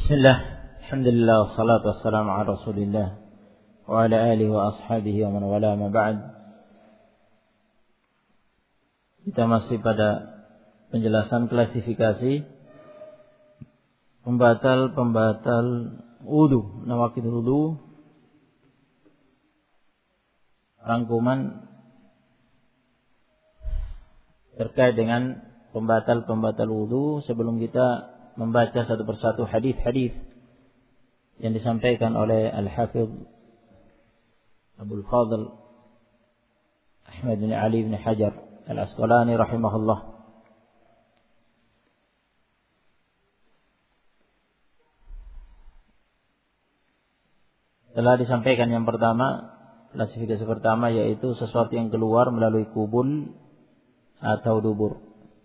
Bismillah, alhamdulillah, wassalatu wassalamu ala rasulillah wa ala alihi wa ashabihi wa man wala ma ba'd. Kita masih pada penjelasan klasifikasi pembatal wudu, nawaqid wudu, rangkuman terkait dengan pembatal wudu. Sebelum kita membaca satu persatu hadis-hadis yang disampaikan oleh Al-Hafidh Abdul Fadl Ahmad bin Ali bin Hajar Al-Asqalani rahimahullah. Telah disampaikan yang pertama, klasifikasi pertama, yaitu sesuatu yang keluar melalui kubul atau dubur.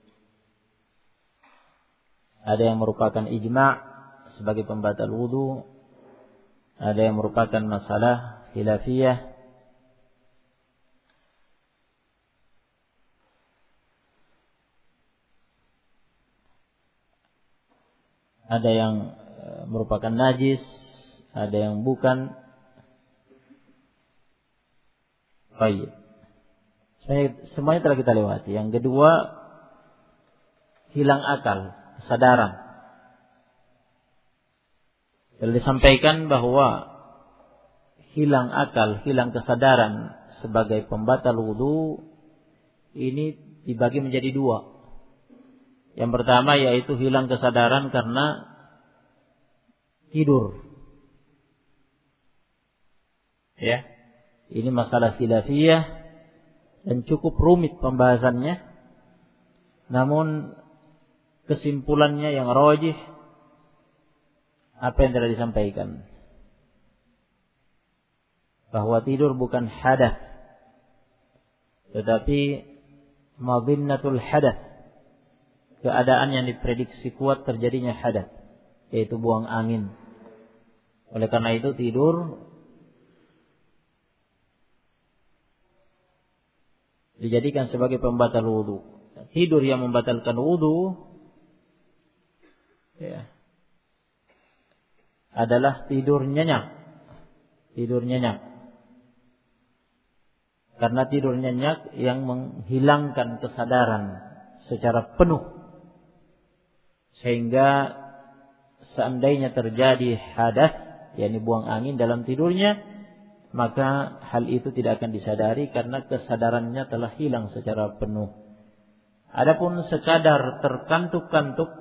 Ada yang merupakan ijma' sebagai pembatal wudu, ada yang merupakan masalah khilafiyah, ada yang merupakan najis, ada yang bukan. Baik. Semuanya telah kita lewati. Yang kedua, hilang akal, kesadaran. Telah disampaikan bahwa hilang akal, hilang kesadaran sebagai pembatal wudu ini dibagi menjadi dua. Yang pertama yaitu hilang kesadaran karena tidur. Ya, ini masalah khilafiyah dan cukup rumit pembahasannya. Namun kesimpulannya yang rajih apa yang telah disampaikan, bahwa tidur bukan hadath, tetapi madhinnatul hadath, keadaan yang diprediksi kuat terjadinya hadath, yaitu buang angin. Oleh karena itu tidur dijadikan sebagai pembatal wudu. Tidur yang membatalkan wudu adalah tidur nyenyak. Tidur nyenyak. Karena tidur nyenyak yang menghilangkan kesadaran secara penuh, sehingga seandainya terjadi hadath, yakni buang angin dalam tidurnya, maka hal itu tidak akan disadari karena kesadarannya telah hilang secara penuh. Adapun sekadar terkantuk-kantuk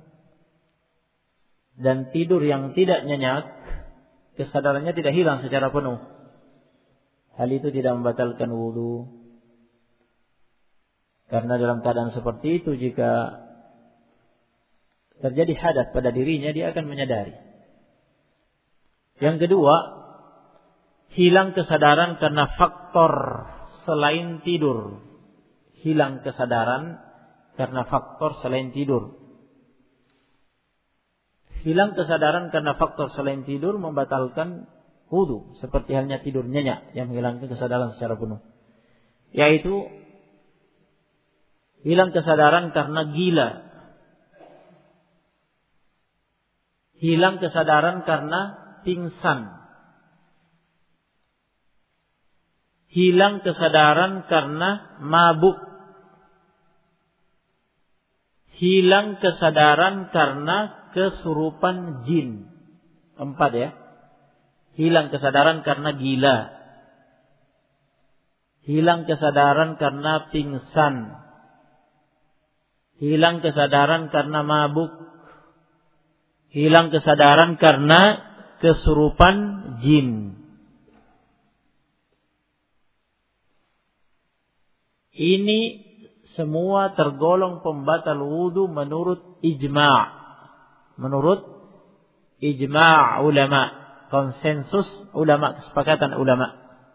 dan tidur yang tidak nyenyak, kesadarannya tidak hilang secara penuh, hal itu tidak membatalkan wudu. Karena dalam keadaan seperti itu, jika terjadi hadath pada dirinya, dia akan menyadari. Yang kedua, hilang kesadaran karena faktor selain tidur. Hilang kesadaran karena faktor selain tidur. Hilang kesadaran karena faktor selain tidur membatalkan wudu, seperti halnya tidur nyenyak yang menghilangkan kesadaran secara penuh. Yaitu hilang kesadaran karena gila. Hilang kesadaran karena pingsan. Hilang kesadaran karena mabuk. Hilang kesadaran karena kesurupan jin. 4 ya. Hilang kesadaran karena gila. Hilang kesadaran karena pingsan. Hilang kesadaran karena mabuk. Hilang kesadaran karena kesurupan jin. Ini semua tergolong pembatal wudu menurut ijma'. Menurut ijma' ulama, konsensus ulama, kesepakatan ulama.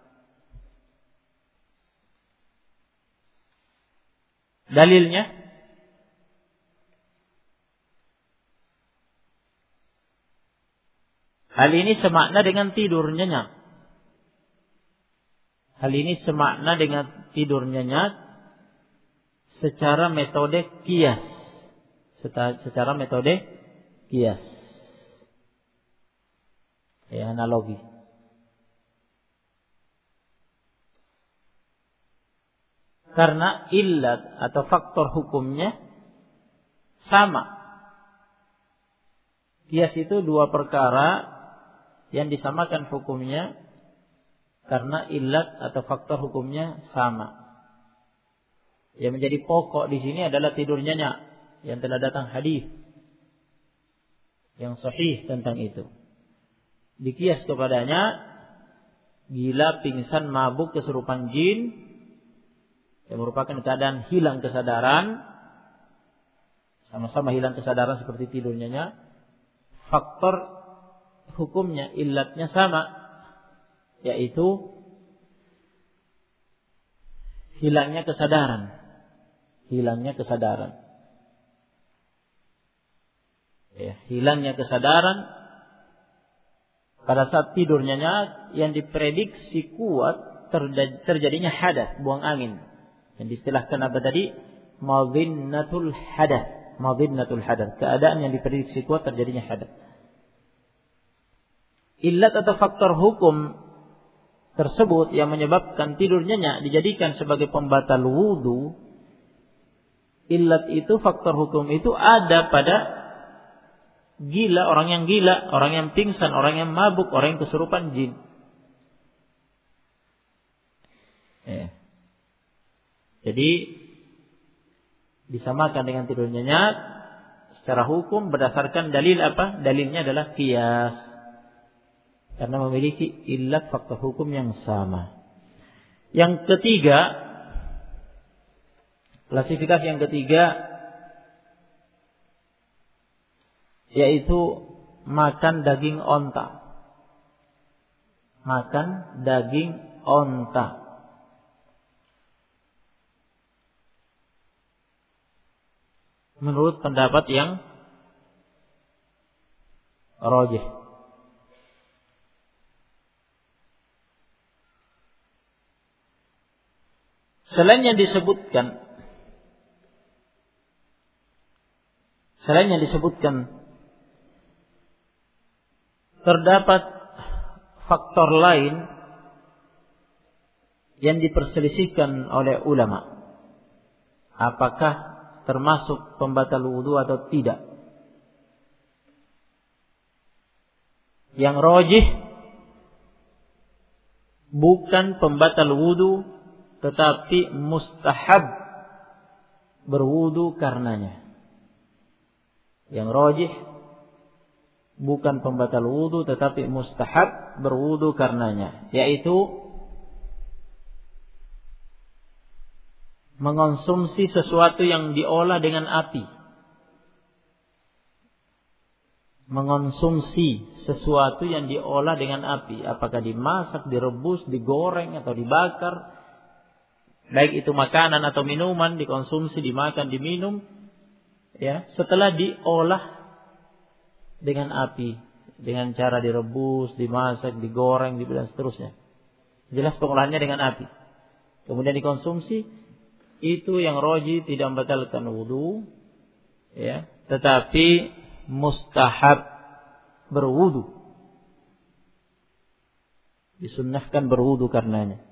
Dalilnya hal ini semakna dengan tidur nyenyak. Hal ini semakna dengan tidur nyenyak secara metode qiyas. Secara metode qiyas. Ya, analogi. Karena illat atau faktor hukumnya sama. Qiyas itu dua perkara yang disamakan hukumnya karena illat atau faktor hukumnya sama. Yang menjadi pokok di sini adalah tidurnya nyenyak, yang telah datang hadis yang sahih tentang itu. Dikias kepadanya gila, pingsan, mabuk, kesurupan jin, yang merupakan keadaan hilang kesadaran, sama-sama hilang kesadaran seperti tidur nyenyak. Faktor hukumnya, illatnya sama, yaitu hilangnya kesadaran. Hilangnya kesadaran. Ya, hilangnya kesadaran pada saat tidur nyenyak yang diprediksi kuat terjadinya hadas, buang angin. Yang diistilahkan apa tadi? Madhinnatul hadas. Madhinnatul hadas. Keadaan yang diprediksi kuat terjadinya hadas. Illat atau faktor hukum tersebut yang menyebabkan tidur nyenyak dijadikan sebagai pembatal wudu. Illat itu, faktor hukum itu ada pada gila, orang yang gila, orang yang pingsan, orang yang mabuk, orang yang kesurupan jin. Ya. Jadi disamakan dengan tidur nyenyak secara hukum berdasarkan dalil apa? Dalilnya adalah qiyas. Karena memiliki illat faktor hukum yang sama. Yang ketiga, klasifikasi yang ketiga yaitu makan daging onta. Makan daging onta. Menurut pendapat yang rajih. Selain yang disebutkan terdapat faktor lain yang diperselisihkan oleh ulama. Apakah termasuk pembatal wudu atau tidak? Yang rajih bukan pembatal wudu, tetapi mustahab berwudu karenanya. Yang rajih bukan pembatal wudu, tetapi mustahab berwudu karenanya, yaitu mengonsumsi sesuatu yang diolah dengan api. Mengonsumsi sesuatu yang diolah dengan api, apakah dimasak, direbus, digoreng atau dibakar, baik itu makanan atau minuman, dikonsumsi, dimakan, diminum, ya, setelah diolah dengan api, dengan cara direbus, dimasak, digoreng, dan seterusnya. Jelas pengolahannya dengan api. Kemudian dikonsumsi, itu yang rajih tidak membatalkan wudu, ya, tetapi mustahab berwudu. Disunnahkan berwudu karenanya.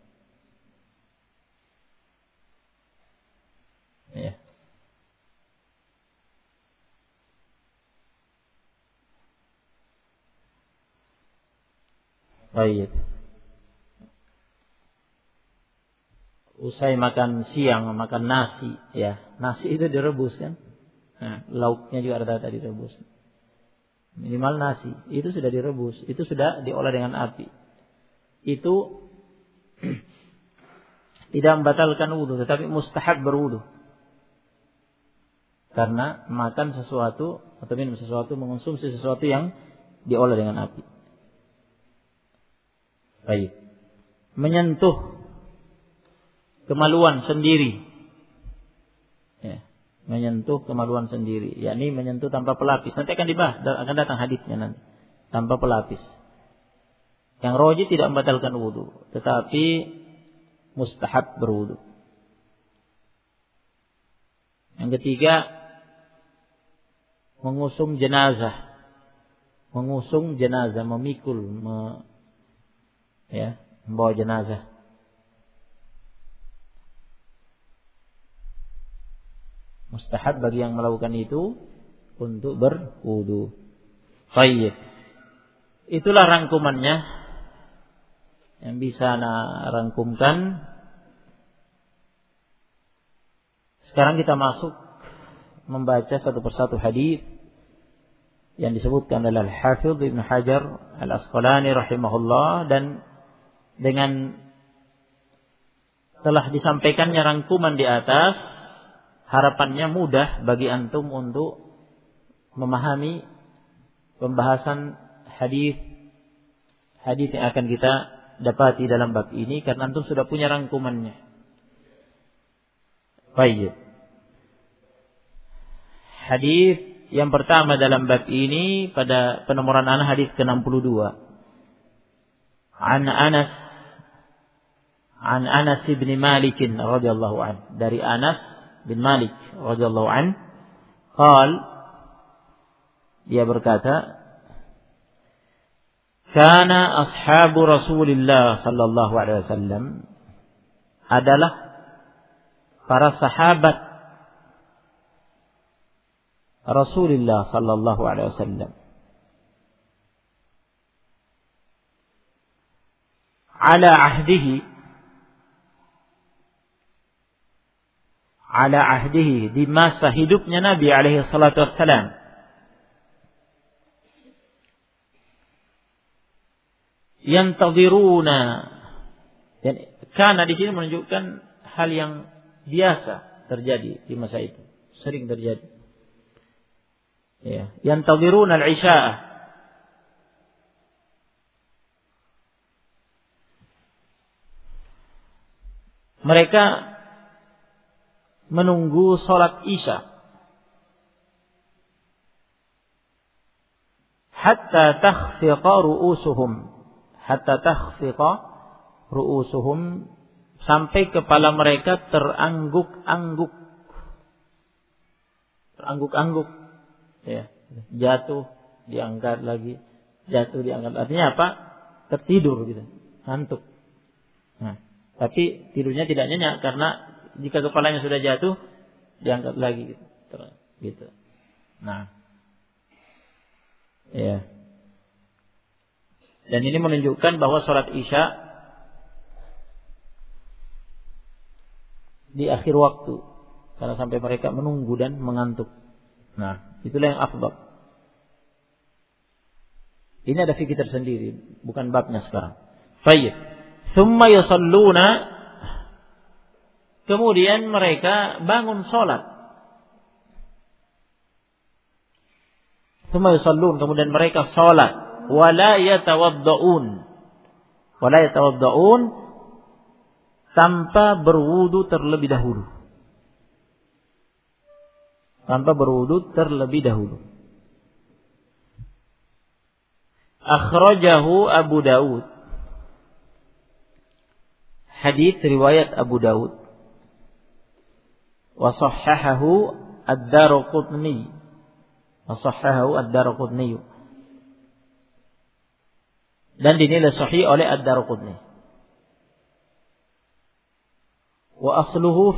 Ya. Baik. Usai makan siang, makan nasi, ya. Nasi itu direbus kan? Nah, lauknya juga ada direbus. Minimal nasi, itu sudah direbus, itu sudah diolah dengan api. Itu tidak membatalkan wudu, tetapi mustahab berwudu. Karena makan sesuatu atau minum sesuatu, mengonsumsi sesuatu yang diolah dengan api. Baik. Menyentuh kemaluan sendiri. Ya, menyentuh kemaluan sendiri, yakni menyentuh tanpa pelapis. Nanti akan dibahas, akan datang hadisnya nanti. Tanpa pelapis. Yang rajih tidak membatalkan wudu, tetapi mustahab berwudu. Yang ketiga, mengusum jenazah. mengusung jenazah, memikul, membawa jenazah. Mustahab bagi yang melakukan itu untuk berwudu. Baik. Itulah rangkumannya yang bisa ana rangkumkan. Sekarang kita masuk membaca satu persatu hadis yang disebutkan oleh Al-Hafidz Ibnu Hajar Al-Asqalani rahimahullah, dan dengan telah disampaikannya rangkuman di atas, harapannya mudah bagi antum untuk memahami pembahasan hadis yang akan kita dapati dalam bab ini, karena antum sudah punya rangkumannya. Baik. Hadis yang pertama dalam bab ini pada penomoran ana hadis ke-62. An Anas bin Malik radhiyallahu anhu, dari Anas bin Malik radhiyallahu anhu, dia berkata, kana ashabu Rasulillah sallallahu alaihi wasallam, adalah para sahabat Rasulullah sallallahu alaihi wasallam, ala ahdihi, di masa hidupnya Nabi alaihi salatu wassalam, yantadhiruna, dan karena di sini menunjukkan hal yang biasa terjadi di masa itu, sering terjadi. Ya, yantadhiruna al-isya', mereka menunggu salat Isya hatta takhfiqa ru'usuhum, sampai kepala mereka terangguk-angguk, ya, jatuh diangkat lagi, jatuh diangkat, artinya apa? Tertidur gitu, ngantuk. Nah, tapi tidurnya tidak nyenyak, karena jika kepalanya sudah jatuh diangkat lagi gitu. Nah, ya. Dan ini menunjukkan bahwa salat Isya di akhir waktu, karena sampai mereka menunggu dan mengantuk. Nah, itulah yang afdal. Ini ada fikih tersendiri, bukan babnya sekarang. Baik. Tsumma yusalluna, kemudian mereka bangun salat. Tsumma yusallun, kemudian mereka salat. Wala yatawadda'un, tanpa berwudu terlebih dahulu. Akhrajahu Abu Daud, hadis riwayat Abu Daud. Wa sahhahahu ad-Daraqutni, dan dinilai sahih oleh ad-Daraqutni. Wa asluhu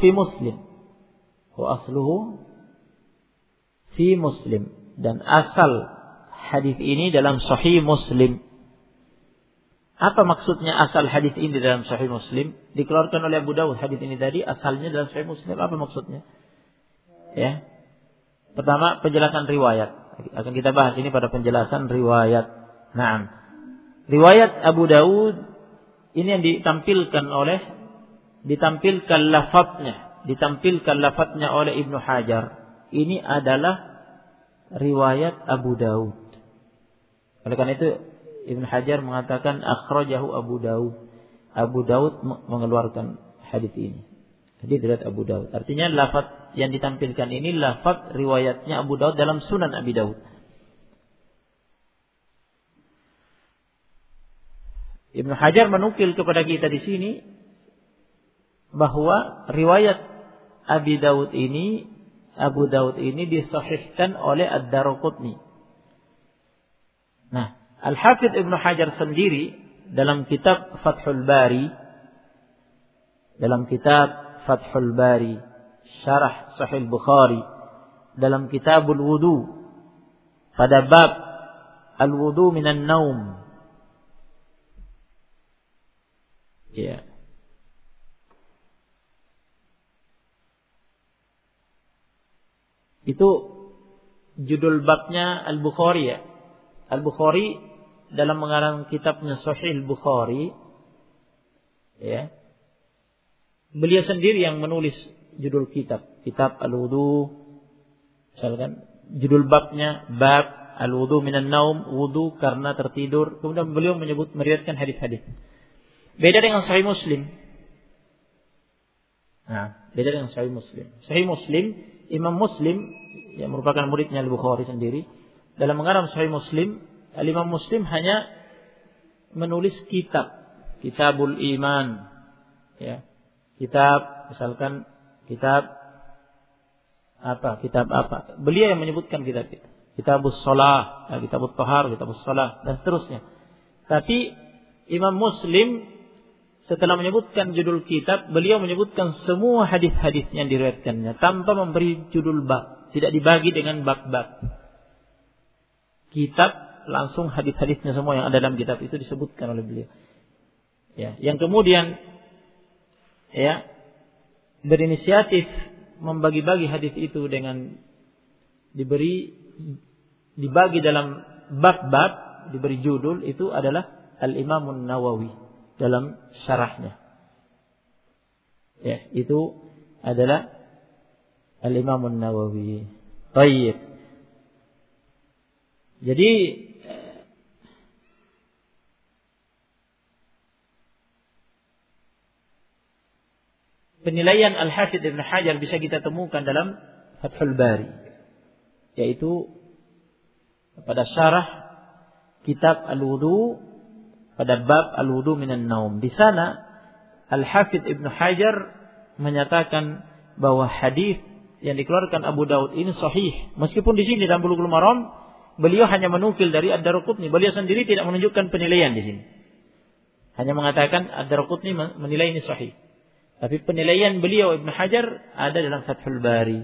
fi Muslim, dan asal hadis ini dalam Sahih Muslim. Apa maksudnya asal hadis ini dalam Sahih Muslim? Dikeluarkan oleh Abu Dawud hadis ini tadi, asalnya dalam Sahih Muslim. Apa maksudnya? Ya. Pertama, penjelasan riwayat. Akan kita bahas ini pada penjelasan riwayat. Naam. Riwayat Abu Dawud ini yang ditampilkan lafadznya oleh Ibnu Hajar. Ini adalah riwayat Abu Dawud. Oleh karena itu Ibnu Hajar mengatakan akhrajahu Abu Dawud. Abu Dawud mengeluarkan hadis ini. Hadis riwayat Abu Dawud. Artinya lafaz yang ditampilkan ini lafaz riwayatnya Abu Dawud dalam Sunan Abi Dawud. Ibnu Hajar menukil kepada kita di sini bahwa riwayat Abu Dawud ini disahihkan oleh ad-Daraqutni. Al-Hafidz Ibnu Hajar sendiri dalam kitab Fathul Bari, Syarah Sahih Bukhari, dalam Kitabul Wudu, pada bab Al-Wudu minan Naum. Ya. Itu judul babnya Al-Bukhari ya. Al-Bukhari dalam mengarang kitabnya Sahih Bukhari ya. Beliau sendiri yang menulis judul kitab Al-Wudu. Misalkan judul babnya bab Al-Wudu minan Naum, wudu karena tertidur. Kemudian beliau meriwayatkan hadis-hadis. Beda dengan Sahih Muslim. Beda dengan Sahih Muslim. Sahih Muslim, Imam Muslim yang merupakan muridnya Al-Bukhari sendiri, dalam mengarang Sahih Muslim, Imam Muslim hanya menulis Kitabul Iman, ya. Kitab apa? Beliau yang menyebutkan kitab itu. Kitabus Shalah, Kitabut Thahar, Kitabus Shalah dan seterusnya. Tapi Imam Muslim setelah menyebutkan judul kitab, beliau menyebutkan semua hadis-hadis yang diriwayatkannya tanpa memberi judul bab, tidak dibagi dengan bab-bab. Kitab langsung hadis-hadisnya semua yang ada dalam kitab itu disebutkan oleh beliau. Ya, yang kemudian ya berinisiatif membagi-bagi hadis itu dengan dibagi dalam bab-bab, diberi judul, itu adalah Al-Imam An-Nawawi dalam syarahnya. Ya, itu adalah Al-Imam An-Nawawi. Baik. Jadi penilaian Al-Hafidz Ibnu Hajar bisa kita temukan dalam Fathul Bari, yaitu pada syarah kitab Al-Wudu, pada bab Al-Wudu minan Naum. Di sana Al-Hafidz Ibnu Hajar menyatakan bahwa hadis yang dikeluarkan Abu Daud ini sahih. Meskipun di sini dalam Bulughul Maram beliau hanya menukil dari Ad-Darqutni, beliau sendiri tidak menunjukkan penilaian di sini. Hanya mengatakan Ad-Darqutni menilai ini sahih. Tapi penilaian beliau Ibnu Hajar ada dalam Fathul Bari.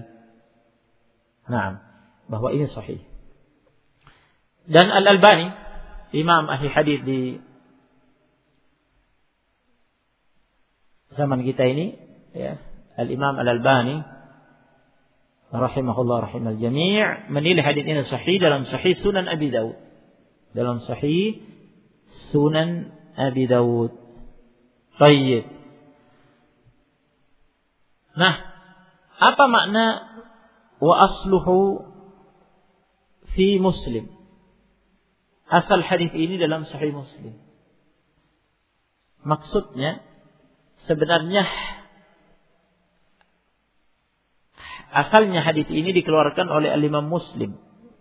Bahwa ini sahih. Dan Al-Albani, imam ahli hadis di zaman kita ini, ya, Al-Imam Al-Albani rahimahullah rahimal jami', menilai hadis ini sahih dalam Sahih Sunan Abi Daud. Dalam Sahih Sunan Abi Daud. Baik. Nah, apa makna wa asluhu fi Muslim? Asal hadis ini dalam Sahih Muslim. Maksudnya sebenarnya asalnya hadis ini dikeluarkan oleh Al-Imam Muslim.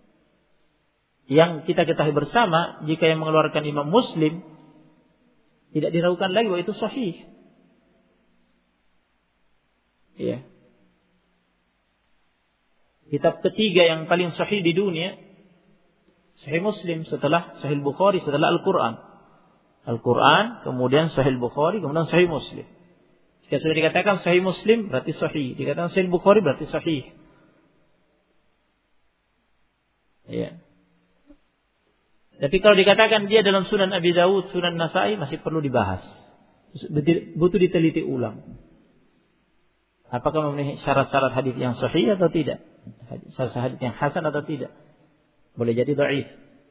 Yang kita ketahui bersama, jika yang mengeluarkan Imam Muslim tidak diragukan lagi bahwa itu sahih. Ya. Kitab ketiga yang paling sahih di dunia, Sahih Muslim, setelah Sahih Bukhari, setelah Al-Quran. Al-Quran, kemudian Sahih Bukhari, kemudian Sahih Muslim. Jika sudah dikatakan Sahih Muslim, berarti sahih. Dikatakan Sahih Bukhari, berarti sahih. Ya. Tapi kalau dikatakan dia dalam Sunan Abi Dawud, Sunan Nasa'i, masih perlu dibahas. Butuh diteliti ulang. Apakah memenuhi syarat-syarat hadis yang sahih atau tidak? Syarat hadis yang hasan atau tidak? Boleh jadi dhaif.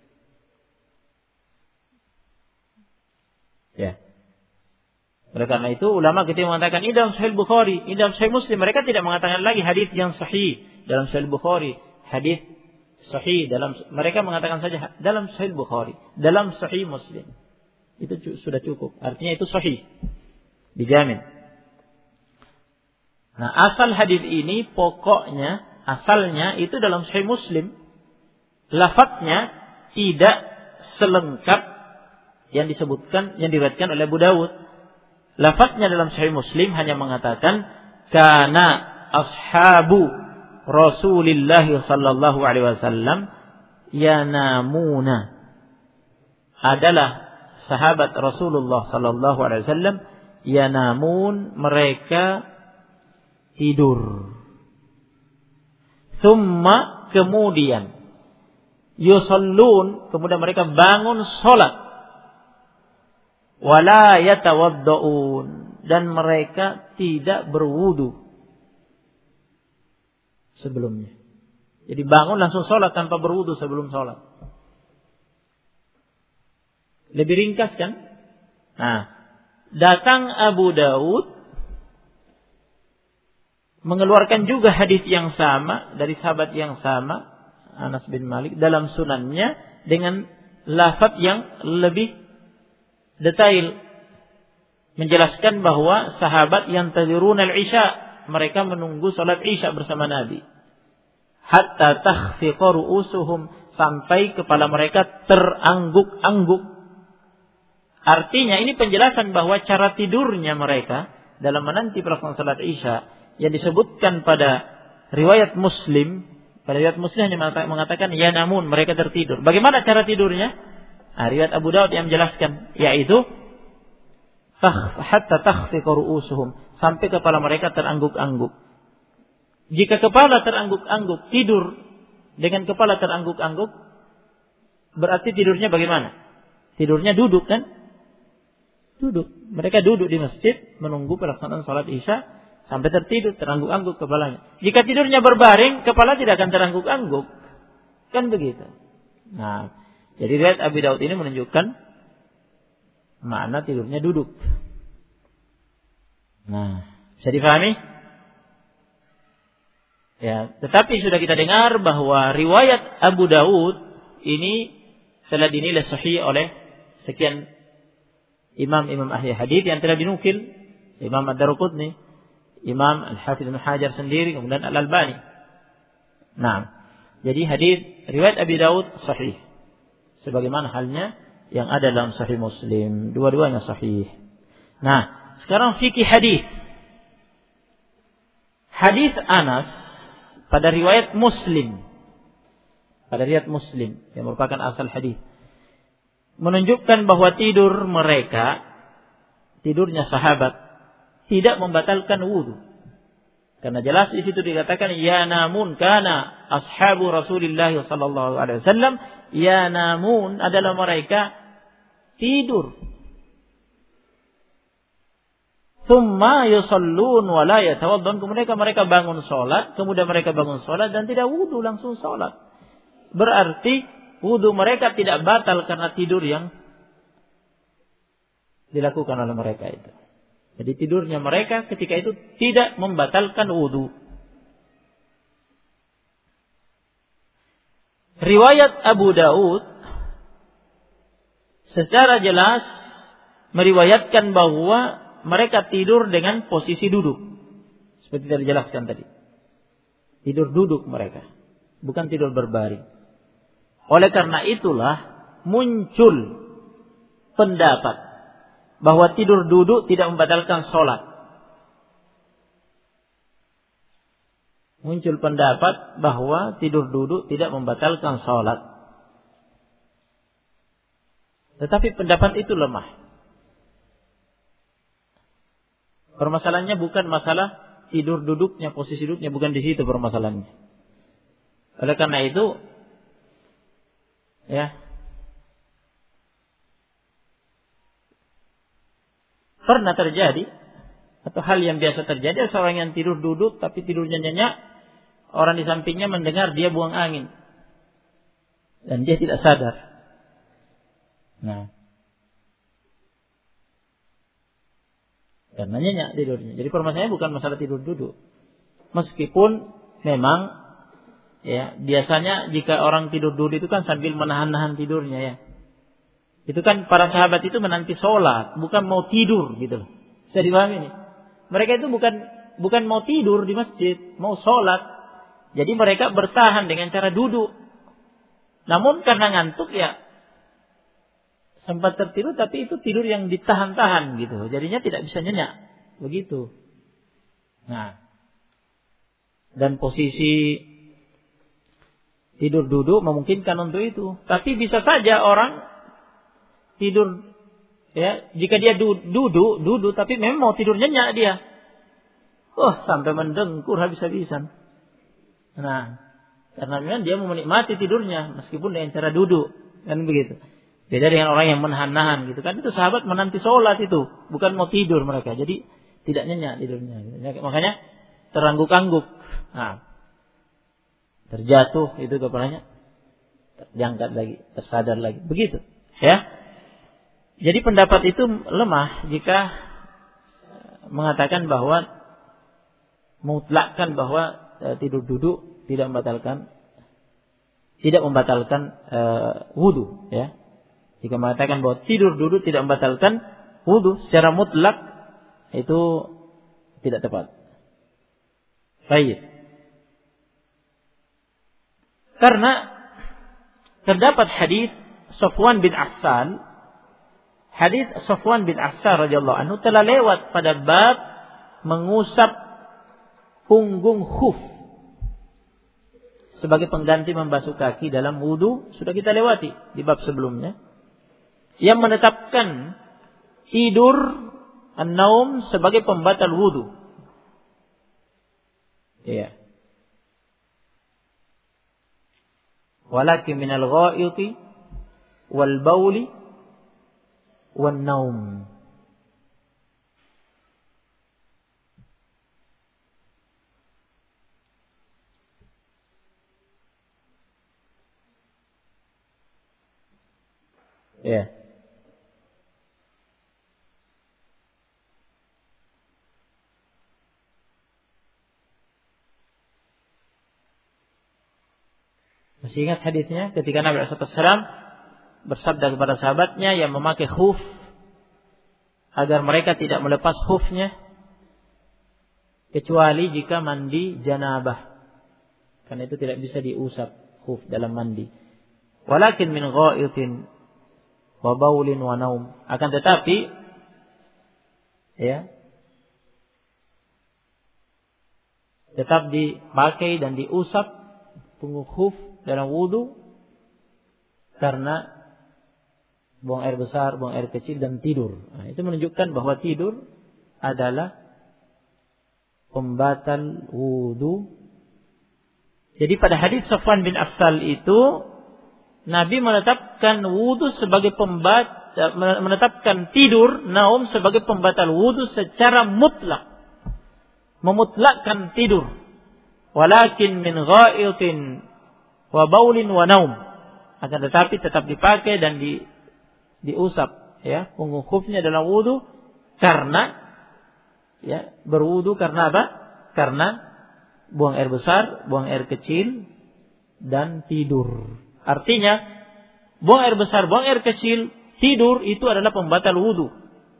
Ya. Oleh karena itu ulama ketika mengatakan ini dalam Sahih Bukhari, ini dalam Sahih Muslim, mereka tidak mengatakan lagi hadis yang sahih dalam Sahih Bukhari, hadis sahih dalam, mereka mengatakan saja dalam Sahih Bukhari, dalam Sahih Muslim. Itu sudah cukup. Artinya itu sahih. Dijamin. Nah, asal hadis ini pokoknya asalnya itu dalam Sahih Muslim. Lafadznya tidak selengkap yang disebutkan, yang diriwayatkan oleh Abu Dawud. Lafadznya dalam Sahih Muslim hanya mengatakan kana ashabu Rasulillah sallallahu alaihi wasallam yanamuna. adalah sahabat Rasulullah sallallahu alaihi wasallam, yanamun, mereka tidur. Thumma, kemudian, yusallun, kemudian mereka bangun salat. Wala yatawadda'un, dan mereka tidak berwudu sebelumnya. Jadi bangun langsung salat tanpa berwudu sebelum salat. Lebih ringkas kan? Nah, datang Abu Daud mengeluarkan juga hadis yang sama dari sahabat yang sama, Anas bin Malik, dalam sunannya dengan lafaz yang lebih detail, menjelaskan bahwa sahabat yang tadhurun al-isya, mereka menunggu salat isya bersama Nabi. Hatta takhfiqa ru'usuhum, sampai kepala mereka terangguk-angguk. Artinya ini penjelasan bahwa cara tidurnya mereka dalam menanti pelaksanaan salat isya yang disebutkan pada riwayat Muslim. Pada riwayat Muslim hanya mengatakan ya namun mereka tertidur. Bagaimana cara tidurnya? Riwayat Abu Daud yang menjelaskan, yaitu hatta takhfiqa ru'usuhum, sampai kepala mereka terangguk-angguk. Jika kepala terangguk-angguk, tidur dengan kepala terangguk-angguk, berarti tidurnya bagaimana? Tidurnya duduk kan? Duduk. Mereka duduk di masjid menunggu pelaksanaan salat isya sampai tertidur, terangguk-angguk kepalanya. Jika tidurnya berbaring, kepala tidak akan terangguk-angguk. Kan begitu. Nah, jadi riwayat Abi Daud ini menunjukkan makna tidurnya duduk. Nah, bisa difahami? Ya, tetapi sudah kita dengar bahwa riwayat Abu Daud ini telah dinilai sahih oleh sekian imam-imam ahli hadis yang telah dinukil, Imam Ad-Darqutni, Imam Al-Hafidz Ibnu Hajar sendiri, kemudian Al-Albani. Nah, jadi hadis riwayat Abi Daud sahih, sebagaimana halnya yang ada dalam Sahih Muslim, dua-duanya sahih. Nah, sekarang fikih hadis. Hadis Anas pada riwayat Muslim, pada riwayat Muslim yang merupakan asal hadis, menunjukkan bahwa tidur mereka, tidurnya sahabat, tidak membatalkan wudu. Karena jelas di situ dikatakan ya namun kana ashabu Rasulillah sallallahu alaihi wasallam, ya namun adalah mereka tidur. Tsumma yusallun wa la yatawaddun, kemudian mereka bangun salat, dan tidak wudu, langsung salat. Berarti wudu mereka tidak batal karena tidur yang dilakukan oleh mereka itu. Jadi tidurnya mereka ketika itu tidak membatalkan wudu. Riwayat Abu Daud secara jelas meriwayatkan bahwa mereka tidur dengan posisi duduk. Seperti yang dijelaskan tadi. Tidur duduk mereka, bukan tidur berbaring. Oleh karena itulah muncul pendapat bahwa tidur duduk tidak membatalkan sholat. Muncul pendapat bahwa tidur duduk tidak membatalkan sholat. Tetapi pendapat itu lemah. Permasalahannya bukan masalah tidur duduknya, posisi duduknya, bukan di situ permasalahannya. Oleh karena itu, ya, pernah terjadi atau hal yang biasa terjadi, seorang yang tidur duduk tapi tidurnya nyenyak, orang di sampingnya mendengar dia buang angin dan dia tidak sadar. Nah, karena nyenyak tidurnya. Jadi permasalahannya bukan masalah tidur duduk. Meskipun memang ya biasanya jika orang tidur duduk itu kan sambil menahan-nahan tidurnya ya. Itu kan para sahabat itu menanti sholat, bukan mau tidur gitu loh. Bisa dipahami nih. Mereka itu bukan mau tidur di masjid, mau sholat. Jadi mereka bertahan dengan cara duduk. Namun karena ngantuk ya sempat tertidur, tapi itu tidur yang ditahan-tahan gitu. Jadinya tidak bisa nyenyak. Begitu. Nah, dan posisi tidur duduk memungkinkan untuk itu. Tapi bisa saja orang tidur, ya, jika dia duduk tapi memang mau tidur nyenyak dia. Sampai mendengkur habis-habisan. Nah, karena memang dia mau menikmati tidurnya meskipun dengan cara duduk, kan begitu. Beda dengan orang yang menahan-nahan gitu kan. Itu sahabat menanti sholat itu, bukan mau tidur mereka. Jadi tidak nyenyak tidurnya. Makanya terangguk-angguk. Nah, terjatuh itu kepalanya, diangkat lagi, tersadar lagi. Begitu, ya. Jadi pendapat itu lemah jika mengatakan bahwa mutlakkan bahwa tidur duduk tidak membatalkan wudu, ya. Jika mengatakan bahwa tidur duduk tidak membatalkan wudu secara mutlak, itu tidak tepat. Baik. Karena terdapat hadis Safwan bin Assal, hadis Safwan bin Assal radhiyallahu anhu telah lewat pada bab mengusap punggung khuf sebagai pengganti membasuh kaki dalam wudu, sudah kita lewati di bab sebelumnya, yang menetapkan tidur an-naum sebagai pembatal wudu. Ya. Walakin minal ghaiti wal bauli wan naum. Ya. Masih ingat hadisnya ketika Nabi SAW bersabda kepada sahabatnya yang memakai khuf agar mereka tidak melepas khufnya kecuali jika mandi janabah, karena itu tidak bisa diusap khuf dalam mandi. Walakin min ghaitin wa baulin wa naum, akan tetapi ya tetap dipakai dan diusap punggung khuf dalam wudu karena buang air besar, buang air kecil dan tidur. Nah, itu menunjukkan bahwa tidur adalah pembatal wudu. Jadi pada hadis Safwan bin Assal itu Nabi menetapkan wudu sebagai menetapkan tidur naum sebagai pembatal wudu secara mutlak. Memutlakkan tidur. Walakin min ghaitin wa baulin wa naum. Akan tetapi tetap dipakai dan diusap ya punggung khufnya dalam wudu karena ya berwudu karena apa? Karena buang air besar, buang air kecil dan tidur. Artinya buang air besar, buang air kecil, tidur itu adalah pembatal wudu.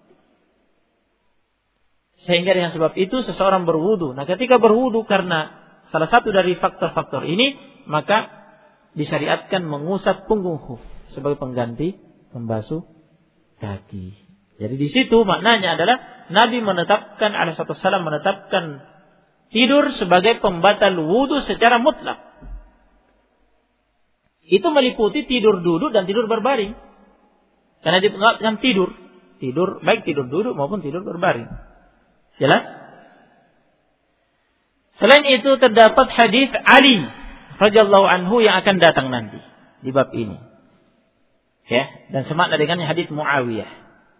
Sehingga dengan sebab itu seseorang berwudu. Nah, ketika berwudu karena salah satu dari faktor-faktor ini, maka disyariatkan mengusap punggung khuf sebagai pengganti membasuh kaki. Jadi di situ maknanya adalah Nabi menetapkan alaihissalam menetapkan tidur sebagai pembatal wudu secara mutlak. Itu meliputi tidur duduk dan tidur berbaring. Karena dianggap tidur baik tidur duduk maupun tidur berbaring. Jelas? Selain itu terdapat hadis Ali radhiyallahu anhu yang akan datang nanti di bab ini. Ya, dan semakna dengan hadis Muawiyah.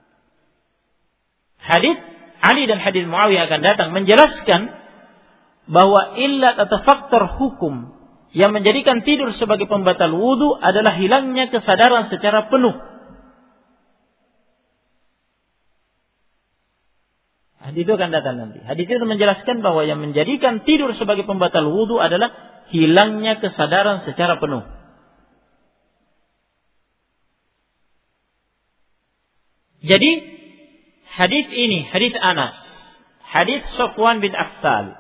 Hadis Ali dan hadis Muawiyah akan datang menjelaskan bahwa illat atau faktor hukum yang menjadikan tidur sebagai pembatal wudu adalah hilangnya kesadaran secara penuh. Hadis itu akan datang nanti. Hadis itu menjelaskan bahwa yang menjadikan tidur sebagai pembatal wudu adalah hilangnya kesadaran secara penuh. Jadi hadis ini, hadis Anas, hadis Safwan bin Assal,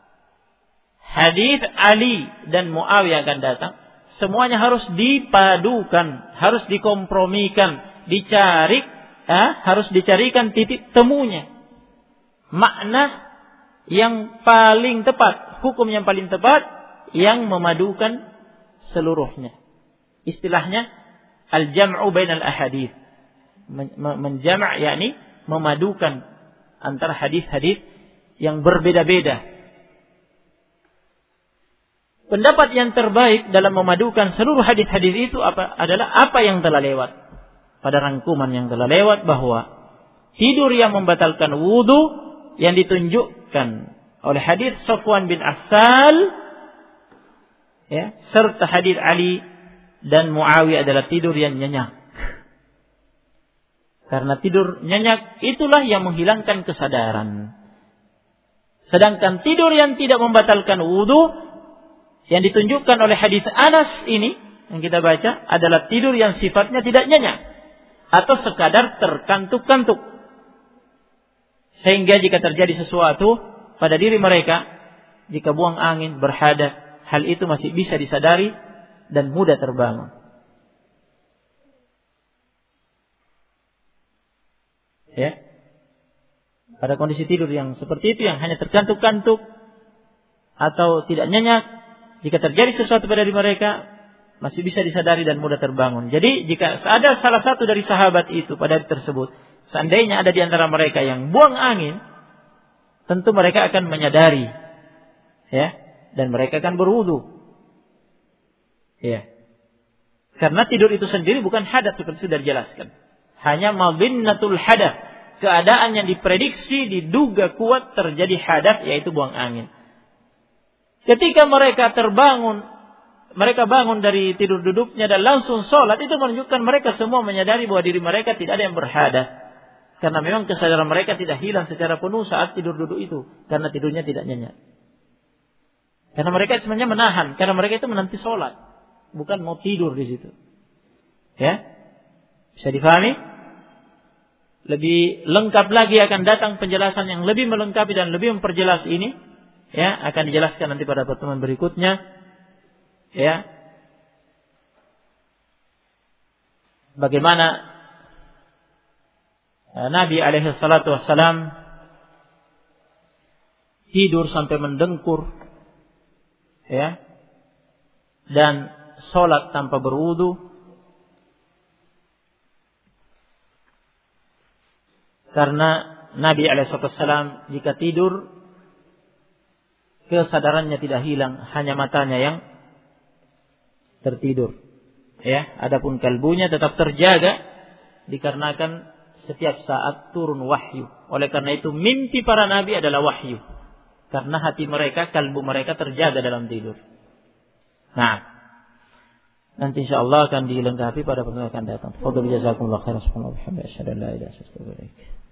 hadis Ali dan Muawiyah akan datang, semuanya harus dipadukan, harus dikompromikan, harus dicarikan titik temunya. Makna yang paling tepat, hukum yang paling tepat yang memadukan seluruhnya. Istilahnya al-jam'u bainal ahadits. Menjama' yakni memadukan antara hadis-hadis yang berbeda-beda. Pendapat yang terbaik dalam memadukan seluruh hadis-hadis itu adalah apa yang telah lewat. Pada rangkuman yang telah lewat bahwa tidur yang membatalkan wudu yang ditunjukkan oleh hadis Safwan bin Assal, ya, serta hadis Ali dan Muawiyah adalah tidur yang nyenyak. Karena tidur nyenyak itulah yang menghilangkan kesadaran. Sedangkan tidur yang tidak membatalkan wudu yang ditunjukkan oleh hadis Anas ini yang kita baca adalah tidur yang sifatnya tidak nyenyak atau sekadar terkantuk-kantuk. Sehingga jika terjadi sesuatu pada diri mereka, jika buang angin, berhadas, hal itu masih bisa disadari dan mudah terbangun. Ya. Pada kondisi tidur yang seperti itu, yang hanya terkantuk-kantuk atau tidak nyenyak, jika terjadi sesuatu pada diri mereka, masih bisa disadari dan mudah terbangun. Jadi jika ada salah satu dari sahabat itu pada hari tersebut, seandainya ada di antara mereka yang buang angin, tentu mereka akan menyadari, ya, dan mereka akan berwudu, ya. Karena tidur itu sendiri bukan hadas seperti sudah dijelaskan, hanya madinnatul hadas, keadaan yang diprediksi diduga kuat terjadi hadas, yaitu buang angin. Ketika mereka bangun dari tidur duduknya dan langsung sholat, itu menunjukkan mereka semua menyadari bahwa diri mereka tidak ada yang berhadas. Karena memang kesadaran mereka tidak hilang secara penuh saat tidur duduk itu. Karena tidurnya tidak nyenyak. Karena mereka sebenarnya menahan. Karena mereka itu menanti sholat. Bukan mau tidur di situ. Ya, bisa difahami? Lebih lengkap lagi akan datang penjelasan yang lebih melengkapi dan lebih memperjelas ini. Ya, akan dijelaskan nanti pada pertemuan berikutnya. Ya, bagaimana Nabi alaihi salatu wassalam tidur sampai mendengkur, ya, dan sholat tanpa berwudu. Karena Nabi alaihi salatu wassalam jika tidur kesadarannya tidak hilang, hanya matanya yang tertidur. Ya, adapun kalbunya tetap terjaga dikarenakan setiap saat turun wahyu. Oleh karena itu mimpi para nabi adalah wahyu. Karena hati mereka, kalbu mereka terjaga dalam tidur. Nah, nanti insyaallah akan dilengkapi pada pertemuan akan datang. Fadhil jazakumullah khairan subhanallahi wa bihamdihi asyhadu an la ilaha illa anta astaghfiruka wa atubu ilaik.